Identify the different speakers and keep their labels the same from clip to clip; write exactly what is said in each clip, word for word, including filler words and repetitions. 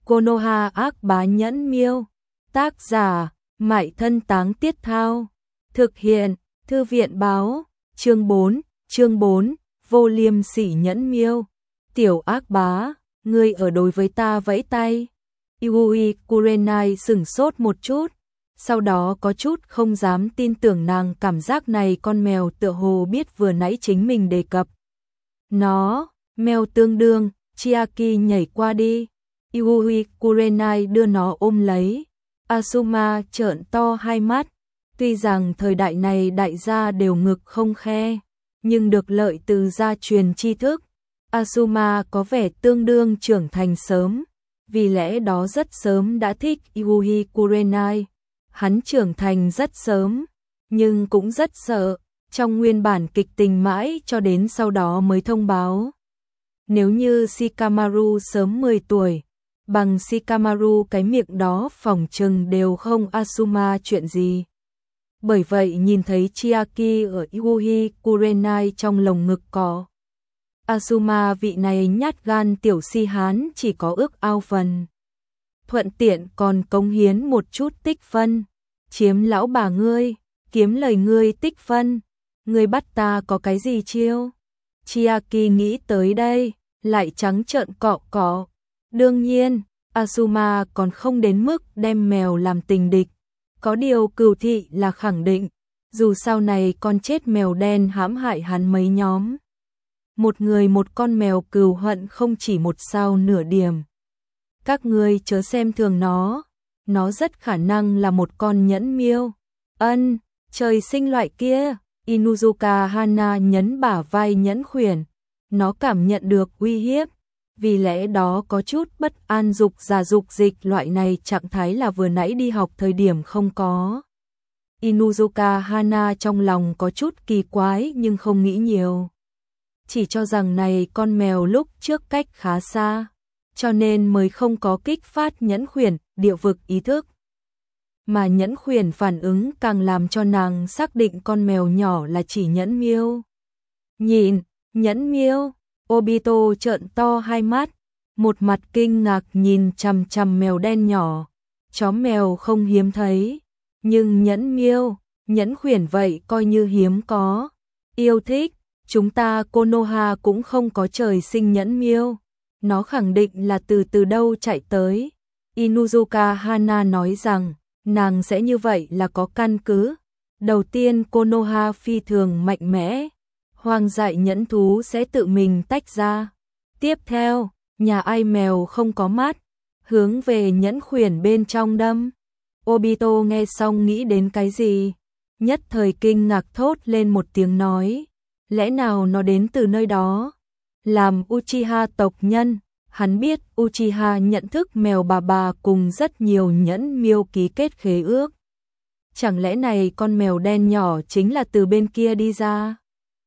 Speaker 1: Konoha ác bá nhẫn miêu. Tác giả, Mại Thân Táng Tiết Thao. Thực hiện, Thư viện báo. Chương bốn, chương bốn, vô liêm sỉ nhẫn miêu. Tiểu ác bá, ngươi ở đối với ta vẫy tay. Yui Kurenai sửng sốt một chút, sau đó có chút không dám tin tưởng nàng cảm giác này con mèo tựa hồ biết vừa nãy chính mình đề cập. Nó, mèo tương đương, Chiaki nhảy qua đi. Yui Kurenai đưa nó ôm lấy. Asuma trợn to hai mắt. Tuy rằng thời đại này đại gia đều ngực không khe, nhưng được lợi từ gia truyền tri thức. Asuma có vẻ tương đương trưởng thành sớm, vì lẽ đó rất sớm đã thích Yui Kurenai. Hắn trưởng thành rất sớm, nhưng cũng rất sợ, trong nguyên bản kịch tình mãi cho đến sau đó mới thông báo. Nếu như Shikamaru sớm mười tuổi, bằng Shikamaru cái miệng đó phỏng chừng đều không Asuma chuyện gì. Bởi vậy nhìn thấy Chiaki ở Yui Kurenai trong lồng ngực có. Asuma vị này nhát gan tiểu si hán chỉ có ước ao phần. Thuận tiện còn cống hiến một chút tích phân. Chiếm lão bà ngươi, kiếm lời ngươi tích phân. Ngươi bắt ta có cái gì chiêu? Chiaki nghĩ tới đây, lại trắng trợn cọ cọ. Đương nhiên, Asuma còn không đến mức đem mèo làm tình địch. Có điều Cửu thị là khẳng định, dù sau này con chết mèo đen hãm hại hắn mấy nhóm. Một người một con mèo cừu hận không chỉ một sao nửa điểm. Các ngươi chớ xem thường nó, nó rất khả năng là một con nhẫn miêu. Ân, trời sinh loại kia. Inuzuka Hana nhấn bả vai nhẫn khuyển. Nó cảm nhận được uy hiếp, vì lẽ đó có chút bất an dục già dục dịch, loại này trạng thái là vừa nãy đi học thời điểm không có. Inuzuka Hana trong lòng có chút kỳ quái nhưng không nghĩ nhiều. Chỉ cho rằng này con mèo lúc trước cách khá xa, cho nên mới không có kích phát nhẫn khuyển, địa vực ý thức. Mà nhẫn khuyển phản ứng càng làm cho nàng xác định con mèo nhỏ là chỉ nhẫn miêu. Nhìn, nhẫn miêu, Obito trợn to hai mắt, một mặt kinh ngạc nhìn chằm chằm mèo đen nhỏ. Chó mèo không hiếm thấy, nhưng nhẫn miêu, nhẫn khuyển vậy coi như hiếm có. Yêu thích, chúng ta Konoha cũng không có trời sinh nhẫn miêu. Nó khẳng định là từ từ đâu chạy tới. Inuzuka Hana nói rằng, nàng sẽ như vậy là có căn cứ. Đầu tiên Konoha phi thường mạnh mẽ, hoang dại nhẫn thú sẽ tự mình tách ra. Tiếp theo, nhà ai mèo không có mắt, hướng về nhẫn khuyển bên trong đâm. Obito nghe xong nghĩ đến cái gì? Nhất thời kinh ngạc thốt lên một tiếng nói. Lẽ nào nó đến từ nơi đó? Làm Uchiha tộc nhân, hắn biết Uchiha nhận thức mèo bà bà cùng rất nhiều nhẫn miêu ký kết khế ước. Chẳng lẽ này con mèo đen nhỏ chính là từ bên kia đi ra?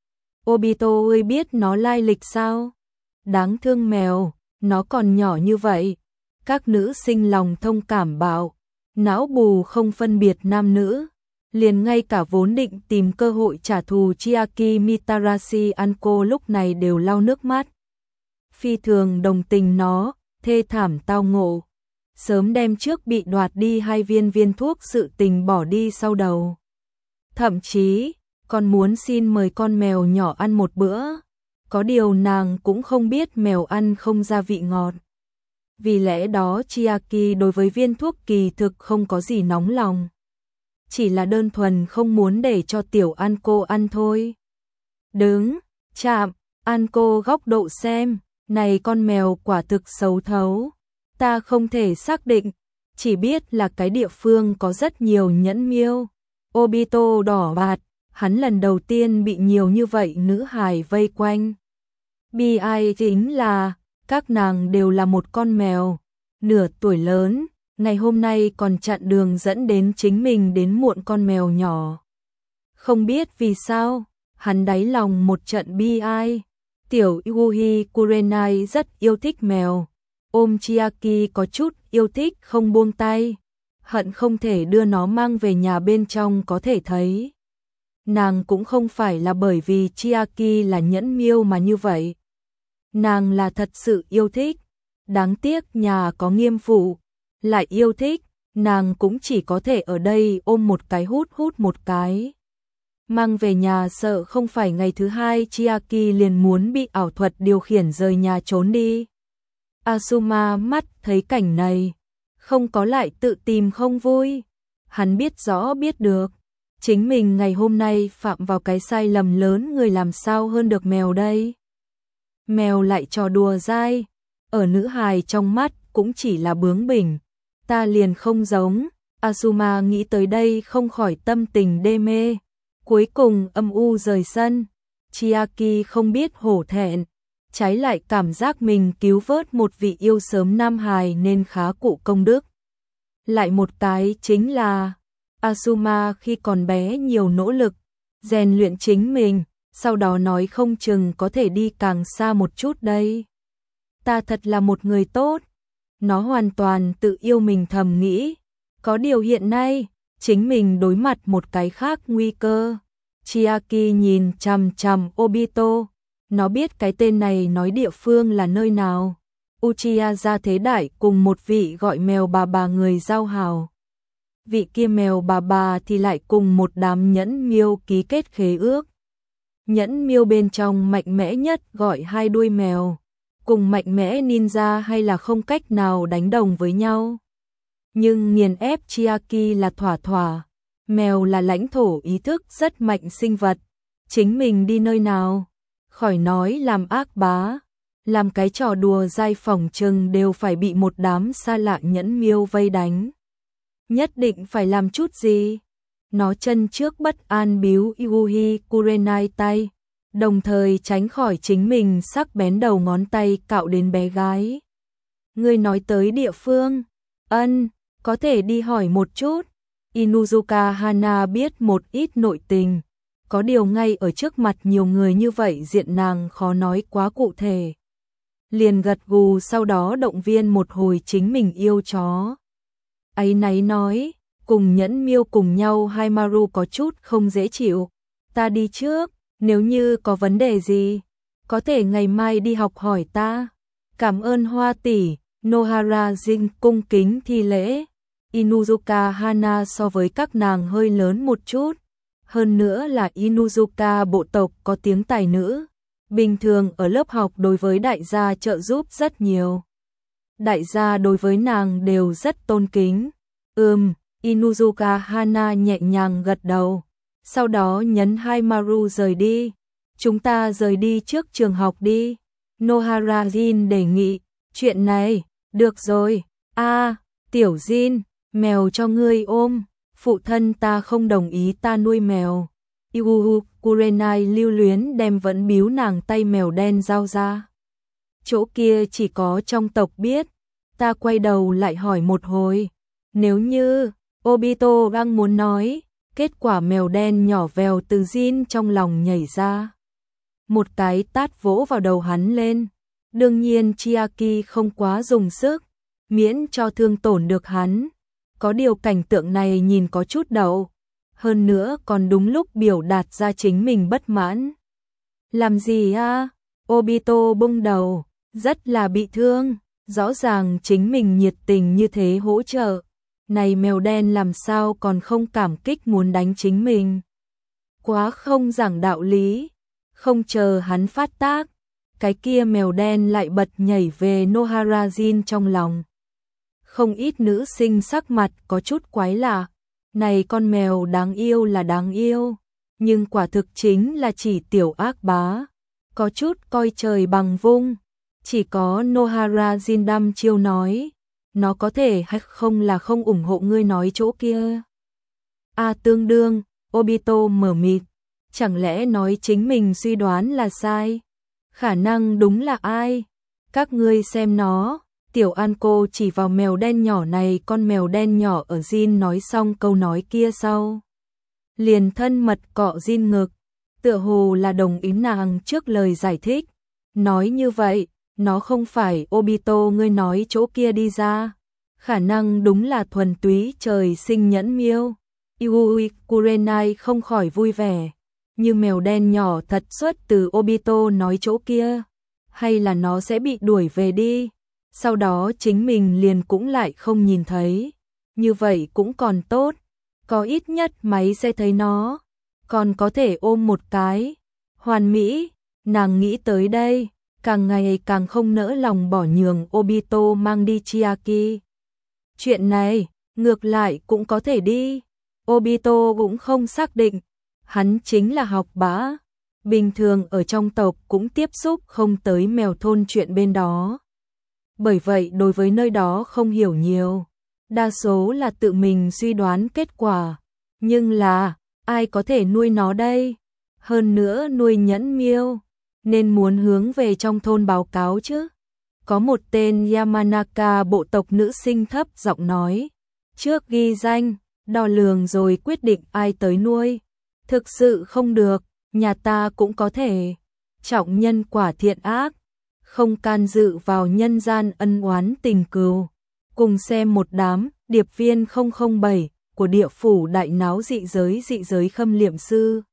Speaker 1: Obito ơi biết nó lai lịch sao? Đáng thương mèo, nó còn nhỏ như vậy. Các nữ sinh lòng thông cảm bạo, não bù không phân biệt nam nữ. Liền ngay cả vốn định tìm cơ hội trả thù Chiaki Mitarashi Anko lúc này đều lau nước mắt. Phi thường đồng tình nó, thê thảm tao ngộ. Sớm đem trước bị đoạt đi hai viên viên thuốc sự tình bỏ đi sau đầu. Thậm chí, còn muốn xin mời con mèo nhỏ ăn một bữa. Có điều nàng cũng không biết mèo ăn không gia vị ngọt. Vì lẽ đó Chiaki đối với viên thuốc kỳ thực không có gì nóng lòng. Chỉ là đơn thuần không muốn để cho tiểu Anko ăn thôi. Đứng, chạm, Anko góc độ xem, này con mèo quả thực xấu thấu. Ta không thể xác định, chỉ biết là cái địa phương có rất nhiều nhẫn miêu. Obito đỏ bạt, hắn lần đầu tiên bị nhiều như vậy nữ hài vây quanh. Bi ai chính là, các nàng đều là một con mèo, nửa tuổi lớn. Ngày hôm nay còn chặn đường dẫn đến chính mình đến muộn con mèo nhỏ. Không biết vì sao, hắn đáy lòng một trận bi ai. Tiểu Yui Kurenai rất yêu thích mèo. Ôm Chiaki có chút yêu thích không buông tay. Hận không thể đưa nó mang về nhà bên trong có thể thấy. Nàng cũng không phải là bởi vì Chiaki là nhẫn miêu mà như vậy. Nàng là thật sự yêu thích. Đáng tiếc nhà có nghiêm phụ, lại yêu thích, nàng cũng chỉ có thể ở đây ôm một cái hút hút một cái. Mang về nhà sợ không phải ngày thứ hai Chiaki liền muốn bị ảo thuật điều khiển rời nhà trốn đi. Asuma mắt thấy cảnh này, không có lại tự tìm không vui. Hắn biết rõ biết được, chính mình ngày hôm nay phạm vào cái sai lầm lớn, người làm sao hơn được mèo đây. Mèo lại trò đùa dai, ở nữ hài trong mắt cũng chỉ là bướng bỉnh, ta liền không giống. Asuma nghĩ tới đây không khỏi tâm tình đê mê, cuối cùng âm u rời sân. Chiaki không biết hổ thẹn, trái lại cảm giác mình cứu vớt một vị yêu sớm nam hài nên khá cụ công đức. Lại một cái chính là Asuma khi còn bé nhiều nỗ lực, rèn luyện chính mình, sau đó nói không chừng có thể đi càng xa một chút đây. Ta thật là một người tốt. Nó hoàn toàn tự yêu mình thầm nghĩ. Có điều hiện nay, chính mình đối mặt một cái khác nguy cơ. Chiaki nhìn chằm chằm Obito. Nó biết cái tên này nói địa phương là nơi nào. Uchiha gia thế đại cùng một vị gọi mèo bà bà người giao hảo. Vị kia mèo bà bà thì lại cùng một đám nhẫn miêu ký kết khế ước. Nhẫn miêu bên trong mạnh mẽ nhất gọi hai đuôi mèo, cùng mạnh mẽ ninja hay là không cách nào đánh đồng với nhau. Nhưng nghiền ép Chiaki là thỏa thỏa, mèo là lãnh thổ ý thức rất mạnh sinh vật, chính mình đi nơi nào, khỏi nói làm ác bá, làm cái trò đùa dai phỏng chừng đều phải bị một đám xa lạ nhẫn miêu vây đánh. Nhất định phải làm chút gì. Nó chân trước bất an biếu Yuhi Kurenai tay, đồng thời tránh khỏi chính mình sắc bén đầu ngón tay cạo đến bé gái. Ngươi nói tới địa phương, ân, có thể đi hỏi một chút. Inuzuka Hana biết một ít nội tình, có điều ngay ở trước mặt nhiều người như vậy diện nàng khó nói quá cụ thể. Liền gật gù sau đó động viên một hồi chính mình yêu chó. Ấy náy nói, cùng nhẫn miêu cùng nhau Haimaru có chút không dễ chịu. Ta đi trước, nếu như có vấn đề gì, có thể ngày mai đi học hỏi ta. Cảm ơn Hoa tỷ. Nohara Jin cung kính thi lễ. Inuzuka Hana so với các nàng hơi lớn một chút. Hơn nữa là Inuzuka bộ tộc có tiếng tài nữ. Bình thường ở lớp học đối với đại gia trợ giúp rất nhiều. Đại gia đối với nàng đều rất tôn kính. Ừm, Inuzuka Hana nhẹ nhàng gật đầu. Sau đó nhấn Haimaru rời đi. Chúng ta rời đi trước trường học đi. Nohara Jin đề nghị. Chuyện này, được rồi. A, tiểu Jin, mèo cho ngươi ôm. Phụ thân ta không đồng ý ta nuôi mèo. Yuhu Kurenai lưu luyến đem vẫn biếu nàng tay mèo đen giao ra. Chỗ kia chỉ có trong tộc biết. Ta quay đầu lại hỏi một hồi. Nếu như Obito đang muốn nói, kết quả mèo đen nhỏ vèo từ Jin trong lòng nhảy ra. Một cái tát vỗ vào đầu hắn lên. Đương nhiên Chiaki không quá dùng sức, miễn cho thương tổn được hắn. Có điều cảnh tượng này nhìn có chút đậu. Hơn nữa còn đúng lúc biểu đạt ra chính mình bất mãn. Làm gì à? Obito bung đầu, rất là bị thương. Rõ ràng chính mình nhiệt tình như thế hỗ trợ. Này mèo đen làm sao còn không cảm kích muốn đánh chính mình. Quá không giảng đạo lý. Không chờ hắn phát tác, cái kia mèo đen lại bật nhảy về Nohara Jin trong lòng. Không ít nữ sinh sắc mặt có chút quái lạ. Này con mèo đáng yêu là đáng yêu, nhưng quả thực chính là chỉ tiểu ác bá. Có chút coi trời bằng vung. Chỉ có Nohara Jin đăm chiêu nói. Nó có thể hay không là không ủng hộ ngươi nói chỗ kia. A tương đương, Obito mở mịt. Chẳng lẽ nói chính mình suy đoán là sai? Khả năng đúng là ai? Các ngươi xem nó. Tiểu An cô chỉ vào mèo đen nhỏ này. Con mèo đen nhỏ ở Jin nói xong câu nói kia sau. Liền thân mật cọ Jin ngực. Tựa hồ là đồng ý nàng trước lời giải thích. Nói như vậy, nó không phải Obito ngươi nói chỗ kia đi ra. Khả năng đúng là thuần túy trời sinh nhẫn miêu. Yui Kurenai không khỏi vui vẻ. Như mèo đen nhỏ thật xuất từ Obito nói chỗ kia. Hay là nó sẽ bị đuổi về đi. sau đó chính mình liền cũng lại không nhìn thấy. Như vậy cũng còn tốt, có ít nhất máy sẽ thấy nó, còn có thể ôm một cái. Hoàn mỹ, nàng nghĩ tới đây, càng ngày càng không nỡ lòng bỏ nhường Obito mang đi Chiaki. Chuyện này, ngược lại cũng có thể đi. Obito cũng không xác định, hắn chính là học bá. Bình thường ở trong tộc cũng tiếp xúc không tới mèo thôn chuyện bên đó. Bởi vậy đối với nơi đó không hiểu nhiều. Đa số là tự mình suy đoán kết quả. Nhưng là, ai có thể nuôi nó đây? Hơn nữa nuôi nhẫn miêu, nên muốn hướng về trong thôn báo cáo chứ. Có một tên Yamanaka bộ tộc nữ sinh thấp giọng nói. Trước ghi danh, đo lường rồi quyết định ai tới nuôi. Thực sự không được, nhà ta cũng có thể. Trọng nhân quả thiện ác, không can dự vào nhân gian ân oán tình cừu. Cùng xem một đám, điệp viên không không bảy của địa phủ đại náo dị giới dị giới khâm liệm sư.